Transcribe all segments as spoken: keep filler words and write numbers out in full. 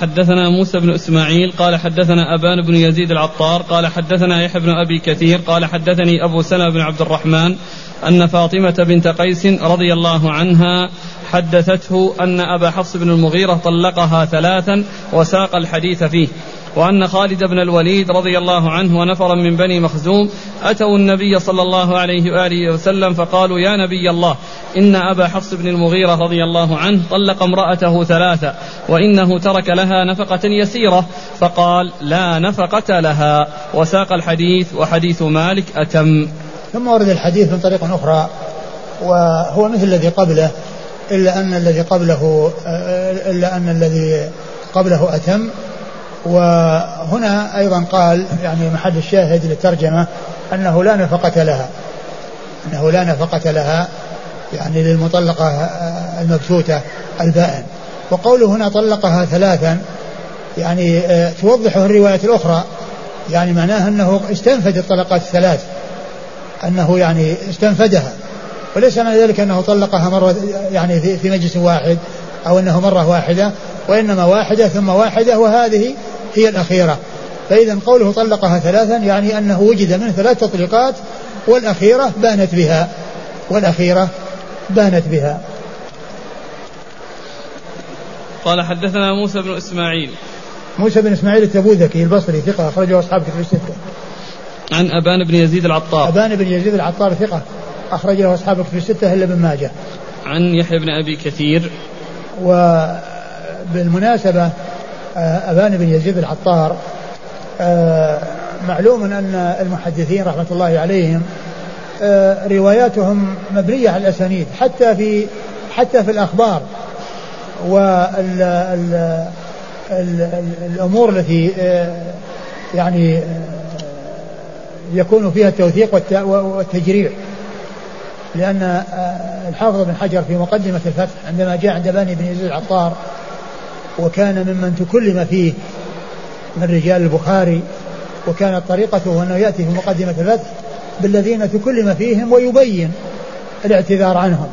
حدثنا موسى بن إسماعيل قال حدثنا أبان بن يزيد العطار قال حدثنا يحيى بن أبي كثير قال حدثني أبو سلمة بن عبد الرحمن أن فاطمة بنت قيس رضي الله عنها حدثته أن أبا حفص بن المغيرة طلقها ثلاثا وساق الحديث فيه، وأن خالد بن الوليد رضي الله عنه ونفرا من بني مخزوم أتوا النبي صلى الله عليه وآله وسلم فقالوا يا نبي الله إن أبا حفص بن المغيرة رضي الله عنه طلق امرأته ثلاثة وإنه ترك لها نفقة يسيرة، فقال لا نفقة لها، وساق الحديث وحديث مالك أتم. ثم ورد الحديث من طريق أخرى وهو مثل الذي قبله إلا أن الذي قبله إلا أن الذي قبله أتم. وهنا أيضا قال يعني محل الشاهد للترجمة أنه لا نفقة لها، أنه لا نفقة لها يعني للمطلقة المبثوثة البائن. وقوله هنا طلقها ثلاثا يعني توضحه الرواية الأخرى، يعني معناه أنه استنفد الطلقات الثلاث، أنه يعني استنفدها، وليس معنى ذلك أنه طلقها مرة يعني في مجلس واحد أو أنه مرة واحدة، وإنما واحدة ثم واحدة وهذه هي الأخيرة. فإذا قوله طلقها ثلاثا يعني أنه وجد من ثلاث تطليقات والأخيرة بانت بها والأخيرة بانت بها. قال حدثنا موسى بن إسماعيل موسى بن إسماعيل التبوذكي البصري ثقة أخرجه أصحاب كتب الستة. عن أبان بن يزيد العطار أبان بن يزيد العطار ثقة أخرجه أصحاب كتب الستة إلا ابن ماجه. عن يحيى بن أبي كثير. وبالمناسبة أبان بن يزيد العطار معلوم أن المحدثين رحمة الله عليهم رواياتهم مبنية على الأسانيد حتى في حتى في الأخبار والأمور التي يعني يكون فيها التوثيق والتجريع، لأن الحافظ بن حجر في مقدمة الفتح عندما جاء عند أبان بن يزيد العطار وكان ممن تكلم فيه من رجال البخاري، وكانت طريقته أنه يأتي في مقدمة الفتح بالذين تكلم فيهم ويبين الاعتذار عنهم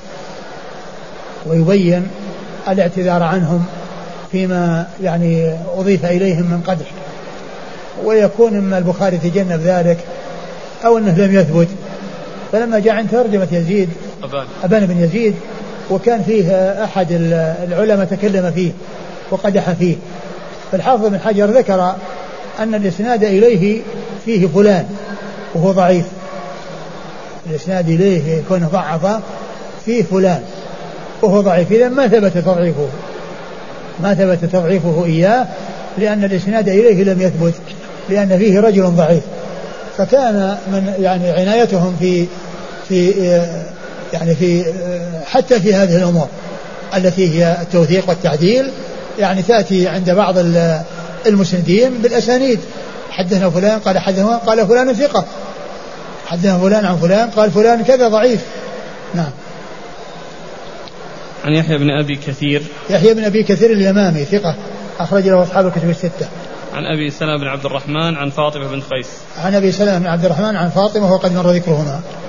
ويبين الاعتذار عنهم فيما يعني أضيف إليهم من قدح، ويكون إما البخاري تجنب ذلك أو أنه لم يثبت. فلما جاء عند ترجمة يزيد أبان, أبان بن يزيد وكان فيه أحد العلماء تكلم فيه وقدح فيه، فالحافظ بن حجر ذكر أن الإسناد إليه فيه فلان وهو ضعيف، الإسناد إليه يكون ضعف فيه فلان وهو ضعيف، إذا ما ثبت تضعيفه ما ثبت تضعيفه إياه لأن الإسناد إليه لم يثبت، لأن فيه رجل ضعيف. فكان من يعني عنايتهم في في يعني في حتى في هذه الأمور التي هي التوثيق والتعديل، يعني تأتي عند بعض المسندين بالأسانيد، حدثنا فلان قال حدثنا قال فلان ثقة، حدثنا فلان عن فلان قال فلان كذا ضعيف. نعم. عن يحيى بن أبي كثير. يحيى بن أبي كثير اليمامي ثقة أخرج له أصحاب الكتب الستة. عن أبي سلمة بن عبد الرحمن عن فاطمة بنت قيس. عن أبي سلمة بن عبد الرحمن عن فاطمة وقد مر ذكرهما.